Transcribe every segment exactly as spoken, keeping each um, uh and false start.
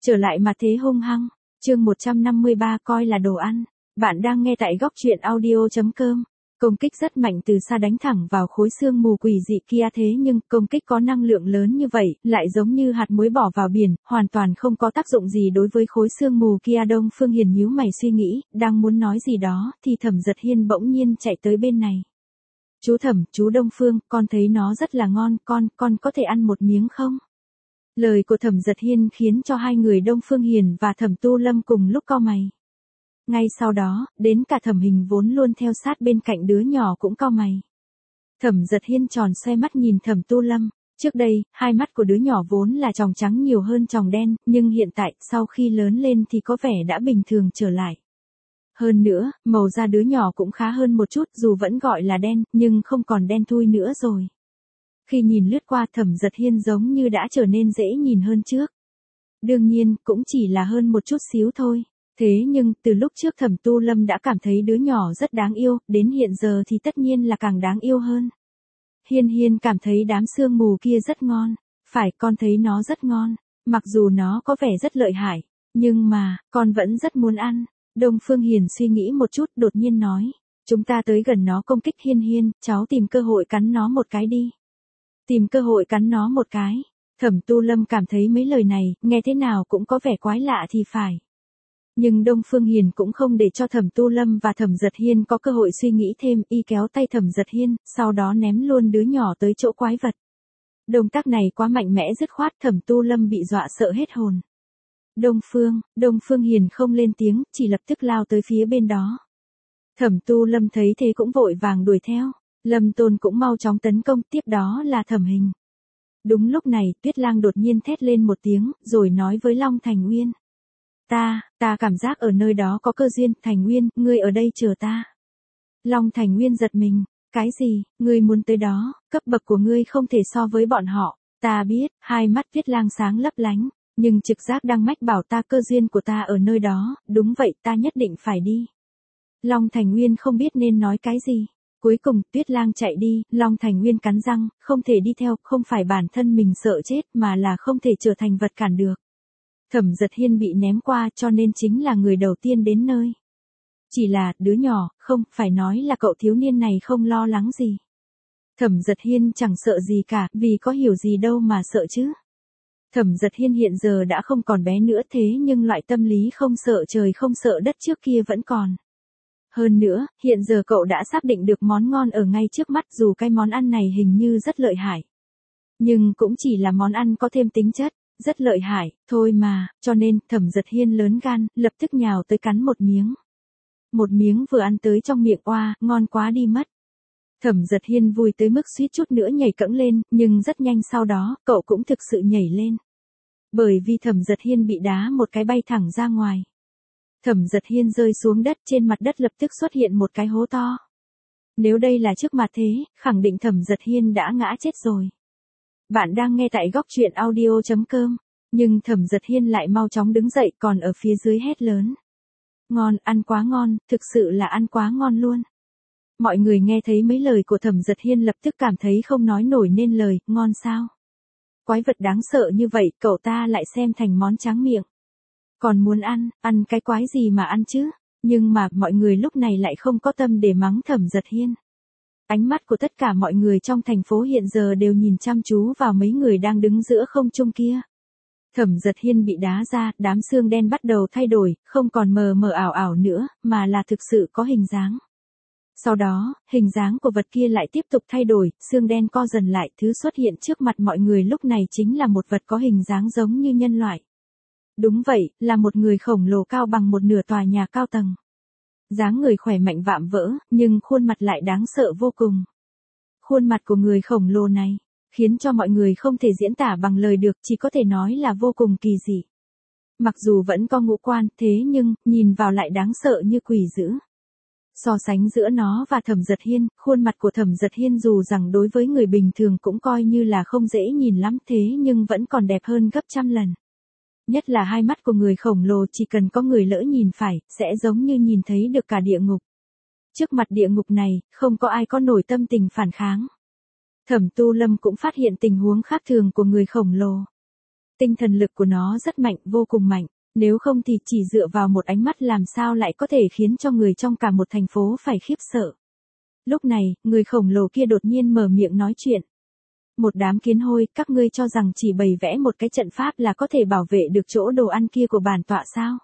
Trở lại mà thế hung hăng. Chương một trăm năm mươi ba coi là đồ ăn. Bạn đang nghe tại góc truyện audio chấm com. Công kích rất mạnh từ xa đánh thẳng vào khối xương mù quỷ dị kia, thế nhưng công kích có năng lượng lớn như vậy, lại giống như hạt muối bỏ vào biển, hoàn toàn không có tác dụng gì đối với khối xương mù kia. Đông Phương Hiền nhíu mày suy nghĩ, đang muốn nói gì đó, thì Thẩm Dật Hiên bỗng nhiên chạy tới bên này. Chú Thẩm, chú Đông Phương, con thấy nó rất là ngon, con, con có thể ăn một miếng không? Lời của Thẩm Dật Hiên khiến cho hai người Đông Phương Hiền và Thẩm Tu Lâm cùng lúc cau mày. Ngay sau đó, đến cả Thẩm Hình vốn luôn theo sát bên cạnh đứa nhỏ cũng cau mày. Thẩm Dật Hiên tròn xoe mắt nhìn Thẩm Tu Lâm. Trước đây, hai mắt của đứa nhỏ vốn là tròng trắng nhiều hơn tròng đen, nhưng hiện tại, sau khi lớn lên thì có vẻ đã bình thường trở lại. Hơn nữa, màu da đứa nhỏ cũng khá hơn một chút, dù vẫn gọi là đen, nhưng không còn đen thui nữa rồi. Khi nhìn lướt qua, Thẩm Dật Hiên giống như đã trở nên dễ nhìn hơn trước. Đương nhiên, cũng chỉ là hơn một chút xíu thôi. Thế nhưng, từ lúc trước Thẩm Tu Lâm đã cảm thấy đứa nhỏ rất đáng yêu, đến hiện giờ thì tất nhiên là càng đáng yêu hơn. Hiên Hiên cảm thấy đám sương mù kia rất ngon. Phải, con thấy nó rất ngon. Mặc dù nó có vẻ rất lợi hại, nhưng mà, con vẫn rất muốn ăn. Đông Phương Hiền suy nghĩ một chút, đột nhiên nói. Chúng ta tới gần nó công kích Hiên Hiên, cháu tìm cơ hội cắn nó một cái đi. Tìm cơ hội cắn nó một cái. Thẩm Tu Lâm cảm thấy mấy lời này, nghe thế nào cũng có vẻ quái lạ thì phải. Nhưng Đông Phương Hiền cũng không để cho Thẩm Tu Lâm và Thẩm Dật Hiên có cơ hội suy nghĩ thêm, y kéo tay Thẩm Dật Hiên, sau đó ném luôn đứa nhỏ tới chỗ quái vật. Động tác này quá mạnh mẽ dứt khoát, Thẩm Tu Lâm bị dọa sợ hết hồn. Đông Phương, Đông Phương Hiền không lên tiếng, chỉ lập tức lao tới phía bên đó. Thẩm Tu Lâm thấy thế cũng vội vàng đuổi theo. Lâm Tôn cũng mau chóng tấn công, tiếp đó là Thẩm Hình. Đúng lúc này, Tuyết Lang đột nhiên thét lên một tiếng, rồi nói với Long Thành Nguyên. Ta, ta cảm giác ở nơi đó có cơ duyên, Thành Nguyên, ngươi ở đây chờ ta. Long Thành Nguyên giật mình, cái gì, ngươi muốn tới đó, cấp bậc của ngươi không thể so với bọn họ, ta biết, hai mắt Tuyết Lang sáng lấp lánh, nhưng trực giác đang mách bảo ta cơ duyên của ta ở nơi đó, đúng vậy, ta nhất định phải đi. Long Thành Nguyên không biết nên nói cái gì. Cuối cùng, Tuyết Lang chạy đi, Long Thành Nguyên cắn răng, không thể đi theo, không phải bản thân mình sợ chết mà là không thể trở thành vật cản được. Thẩm Dật Hiên bị ném qua cho nên chính là người đầu tiên đến nơi. Chỉ là, đứa nhỏ, không, phải nói là cậu thiếu niên này không lo lắng gì. Thẩm Dật Hiên chẳng sợ gì cả, vì có hiểu gì đâu mà sợ chứ. Thẩm Dật Hiên hiện giờ đã không còn bé nữa, thế nhưng loại tâm lý không sợ trời không sợ đất trước kia vẫn còn. Hơn nữa, hiện giờ cậu đã xác định được món ngon ở ngay trước mắt, dù cái món ăn này hình như rất lợi hại. Nhưng cũng chỉ là món ăn có thêm tính chất, rất lợi hại, thôi mà, cho nên, Thẩm Dật Hiên lớn gan, lập tức nhào tới cắn một miếng. Một miếng vừa ăn tới trong miệng, oa, ngon quá đi mất. Thẩm Dật Hiên vui tới mức suýt chút nữa nhảy cẫng lên, nhưng rất nhanh sau đó, cậu cũng thực sự nhảy lên. Bởi vì Thẩm Dật Hiên bị đá một cái bay thẳng ra ngoài. Thẩm Dật Hiên rơi xuống đất, trên mặt đất lập tức xuất hiện một cái hố to. Nếu đây là trước mặt thế, khẳng định Thẩm Dật Hiên đã ngã chết rồi. Bạn đang nghe tại góc truyện audio chấm com, nhưng Thẩm Dật Hiên lại mau chóng đứng dậy, còn ở phía dưới hét lớn. Ngon, ăn quá ngon, thực sự là ăn quá ngon luôn. Mọi người nghe thấy mấy lời của Thẩm Dật Hiên lập tức cảm thấy không nói nổi nên lời, ngon sao? Quái vật đáng sợ như vậy, cậu ta lại xem thành món tráng miệng. Còn muốn ăn, ăn cái quái gì mà ăn chứ? Nhưng mà, mọi người lúc này lại không có tâm để mắng Thẩm Dật Hiên. Ánh mắt của tất cả mọi người trong thành phố hiện giờ đều nhìn chăm chú vào mấy người đang đứng giữa không trung kia. Thẩm Dật Hiên bị đá ra, đám xương đen bắt đầu thay đổi, không còn mờ mờ ảo ảo nữa, mà là thực sự có hình dáng. Sau đó, hình dáng của vật kia lại tiếp tục thay đổi, xương đen co dần lại, thứ xuất hiện trước mặt mọi người lúc này chính là một vật có hình dáng giống như nhân loại. Đúng vậy, là một người khổng lồ cao bằng một nửa tòa nhà cao tầng. Dáng người khỏe mạnh vạm vỡ, nhưng khuôn mặt lại đáng sợ vô cùng. Khuôn mặt của người khổng lồ này, khiến cho mọi người không thể diễn tả bằng lời được, chỉ có thể nói là vô cùng kỳ dị. Mặc dù vẫn có ngũ quan, thế nhưng, nhìn vào lại đáng sợ như quỷ dữ. So sánh giữa nó và Thẩm Dật Hiên, khuôn mặt của Thẩm Dật Hiên dù rằng đối với người bình thường cũng coi như là không dễ nhìn lắm, thế nhưng vẫn còn đẹp hơn gấp trăm lần. Nhất là hai mắt của người khổng lồ, chỉ cần có người lỡ nhìn phải, sẽ giống như nhìn thấy được cả địa ngục. Trước mặt địa ngục này, không có ai có nổi tâm tình phản kháng. Thẩm Tu Lâm cũng phát hiện tình huống khác thường của người khổng lồ. T Tinh thần lực của nó rất mạnh, vô cùng mạnh. Nếu không thì chỉ dựa vào một ánh mắt làm sao lại có thể khiến cho người trong cả một thành phố phải khiếp sợ. Lúc này, người khổng lồ kia đột nhiên mở miệng nói chuyện. Một đám kiến hôi, các ngươi cho rằng chỉ bày vẽ một cái trận pháp là có thể bảo vệ được chỗ đồ ăn kia của bản tọa sao?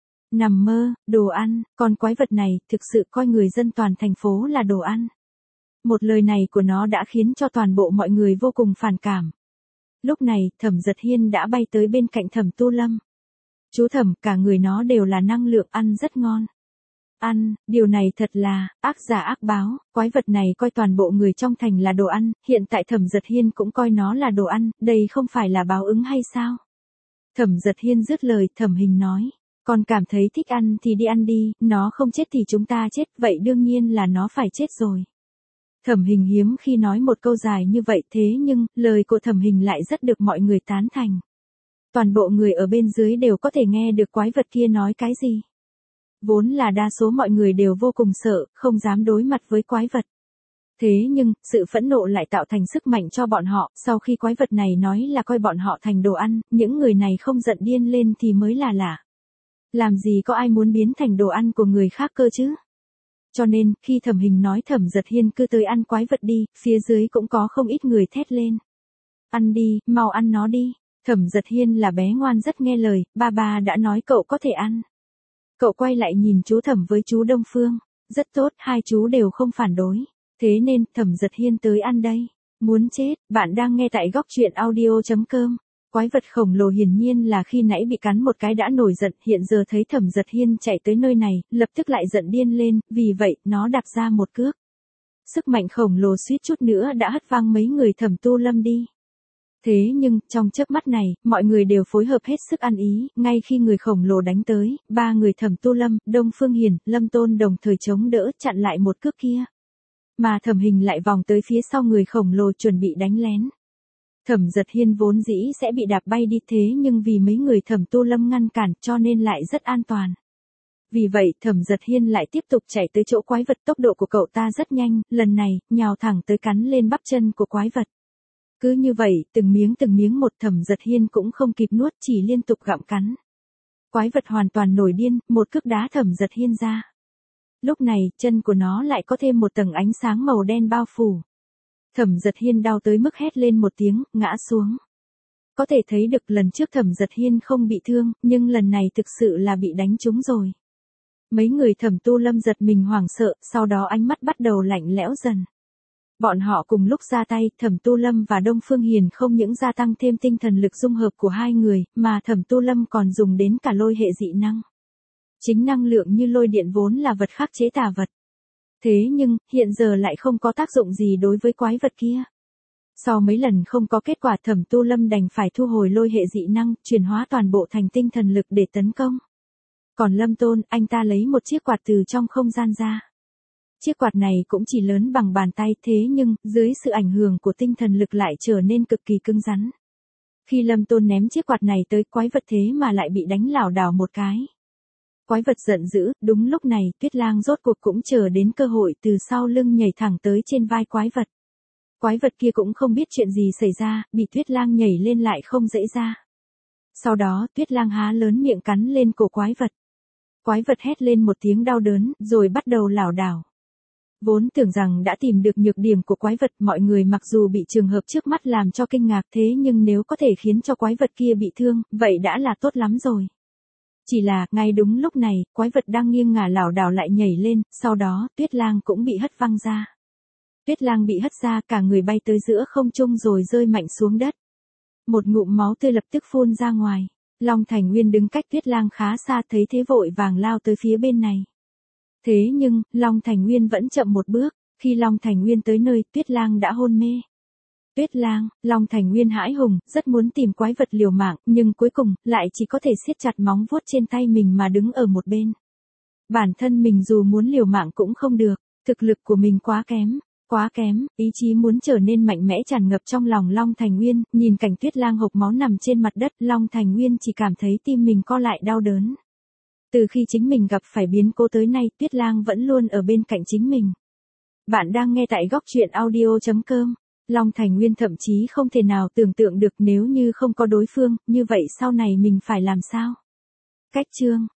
Nằm mơ, đồ ăn, con quái vật này thực sự coi người dân toàn thành phố là đồ ăn. Một lời này của nó đã khiến cho toàn bộ mọi người vô cùng phản cảm. Lúc này, Thẩm Dật Hiên đã bay tới bên cạnh Thẩm Tu Lâm. Chú Thẩm, cả người nó đều là năng lượng, ăn rất ngon. Ăn, điều này thật là, ác giả ác báo, quái vật này coi toàn bộ người trong thành là đồ ăn, hiện tại Thẩm Dật Hiên cũng coi nó là đồ ăn, đây không phải là báo ứng hay sao? Thẩm Dật Hiên dứt lời, Thẩm Hình nói, con cảm thấy thích ăn thì đi ăn đi, nó không chết thì chúng ta chết, vậy đương nhiên là nó phải chết rồi. Thẩm Hình hiếm khi nói một câu dài như vậy, thế nhưng, lời của Thẩm Hình lại rất được mọi người tán thành. Toàn bộ người ở bên dưới đều có thể nghe được quái vật kia nói cái gì. Vốn là đa số mọi người đều vô cùng sợ, không dám đối mặt với quái vật. Thế nhưng, sự phẫn nộ lại tạo thành sức mạnh cho bọn họ, sau khi quái vật này nói là coi bọn họ thành đồ ăn, những người này không giận điên lên thì mới là lạ. Làm gì có ai muốn biến thành đồ ăn của người khác cơ chứ? Cho nên, khi Thẩm Hình nói Thẩm Dật Hiên cứ tới ăn quái vật đi, phía dưới cũng có không ít người thét lên. Ăn đi, mau ăn nó đi. Thẩm Dật Hiên là bé ngoan rất nghe lời, ba ba đã nói cậu có thể ăn. Cậu quay lại nhìn chú Thẩm với chú Đông Phương. Rất tốt, hai chú đều không phản đối. Thế nên, Thẩm Dật Hiên tới ăn đây. Muốn chết, bạn đang nghe tại góc truyện audio chấm com. Quái vật khổng lồ hiển nhiên là khi nãy bị cắn một cái đã nổi giận, hiện giờ thấy Thẩm Dật Hiên chạy tới nơi này, lập tức lại giận điên lên, vì vậy, nó đạp ra một cước. Sức mạnh khổng lồ suýt chút nữa đã hất văng mấy người Thẩm Tu Lâm đi. Thế nhưng, trong chớp mắt này, mọi người đều phối hợp hết sức ăn ý, ngay khi người khổng lồ đánh tới, ba người Thẩm Tu Lâm, Đông Phương Hiền, Lâm Tôn đồng thời chống đỡ chặn lại một cước kia. Mà Thẩm Hình lại vòng tới phía sau người khổng lồ chuẩn bị đánh lén. Thẩm Dật Hiên vốn dĩ sẽ bị đạp bay đi thế nhưng vì mấy người Thẩm Tu Lâm ngăn cản cho nên lại rất an toàn. Vì vậy, Thẩm Dật Hiên lại tiếp tục chạy tới chỗ quái vật, tốc độ của cậu ta rất nhanh, lần này, nhào thẳng tới cắn lên bắp chân của quái vật. Cứ như vậy, từng miếng từng miếng một, Thẩm Dật Hiên cũng không kịp nuốt, chỉ liên tục gặm cắn. Quái vật hoàn toàn nổi điên, một cước đá Thẩm Dật Hiên ra. Lúc này, chân của nó lại có thêm một tầng ánh sáng màu đen bao phủ. Thẩm Dật Hiên đau tới mức hét lên một tiếng, ngã xuống. Có thể thấy được lần trước Thẩm Dật Hiên không bị thương, nhưng lần này thực sự là bị đánh trúng rồi. Mấy người Thẩm Tu Lâm giật mình hoảng sợ, sau đó ánh mắt bắt đầu lạnh lẽo dần. Bọn họ cùng lúc ra tay, Thẩm Tu Lâm và Đông Phương Hiền không những gia tăng thêm tinh thần lực dung hợp của hai người, mà Thẩm Tu Lâm còn dùng đến cả lôi hệ dị năng. Chính năng lượng như lôi điện vốn là vật khắc chế tà vật. Thế nhưng, hiện giờ lại không có tác dụng gì đối với quái vật kia. Sau mấy lần không có kết quả, Thẩm Tu Lâm đành phải thu hồi lôi hệ dị năng, chuyển hóa toàn bộ thành tinh thần lực để tấn công. Còn Lâm Tôn, anh ta lấy một chiếc quạt từ trong không gian ra. Chiếc quạt này cũng chỉ lớn bằng bàn tay, thế nhưng, dưới sự ảnh hưởng của tinh thần lực lại trở nên cực kỳ cứng rắn. Khi Lâm Tôn ném chiếc quạt này tới quái vật thế mà lại bị đánh lảo đảo một cái. Quái vật giận dữ, đúng lúc này, Tuyết Lang rốt cuộc cũng chờ đến cơ hội từ sau lưng nhảy thẳng tới trên vai quái vật. Quái vật kia cũng không biết chuyện gì xảy ra, bị Tuyết Lang nhảy lên lại không dễ ra. Sau đó, Tuyết Lang há lớn miệng cắn lên cổ quái vật. Quái vật hét lên một tiếng đau đớn, rồi bắt đầu lảo đảo. Vốn tưởng rằng đã tìm được nhược điểm của quái vật, mọi người mặc dù bị trường hợp trước mắt làm cho kinh ngạc thế nhưng nếu có thể khiến cho quái vật kia bị thương, vậy đã là tốt lắm rồi. Chỉ là, ngay đúng lúc này, quái vật đang nghiêng ngả lảo đảo lại nhảy lên, sau đó, Tuyết Lang cũng bị hất văng ra. Tuyết Lang bị hất ra, cả người bay tới giữa không trung rồi rơi mạnh xuống đất. Một ngụm máu tươi lập tức phun ra ngoài. Long Thành Nguyên đứng cách Tuyết Lang khá xa, thấy thế vội vàng lao tới phía bên này. Thế nhưng, Long Thành Nguyên vẫn chậm một bước, khi Long Thành Nguyên tới nơi, Tuyết Lang đã hôn mê. Tuyết Lang, Long Thành Nguyên hãi hùng, rất muốn tìm quái vật liều mạng, nhưng cuối cùng, lại chỉ có thể siết chặt móng vuốt trên tay mình mà đứng ở một bên. Bản thân mình dù muốn liều mạng cũng không được, thực lực của mình quá kém, quá kém, ý chí muốn trở nên mạnh mẽ tràn ngập trong lòng Long Thành Nguyên, nhìn cảnh Tuyết Lang hộc máu nằm trên mặt đất, Long Thành Nguyên chỉ cảm thấy tim mình co lại đau đớn. Từ khi chính mình gặp phải biến cố tới nay, Tuyết Lang vẫn luôn ở bên cạnh chính mình. Bạn đang nghe tại góc truyện audio chấm com. Long Thành Nguyên thậm chí không thể nào tưởng tượng được nếu như không có đối phương, như vậy sau này mình phải làm sao? Cách chương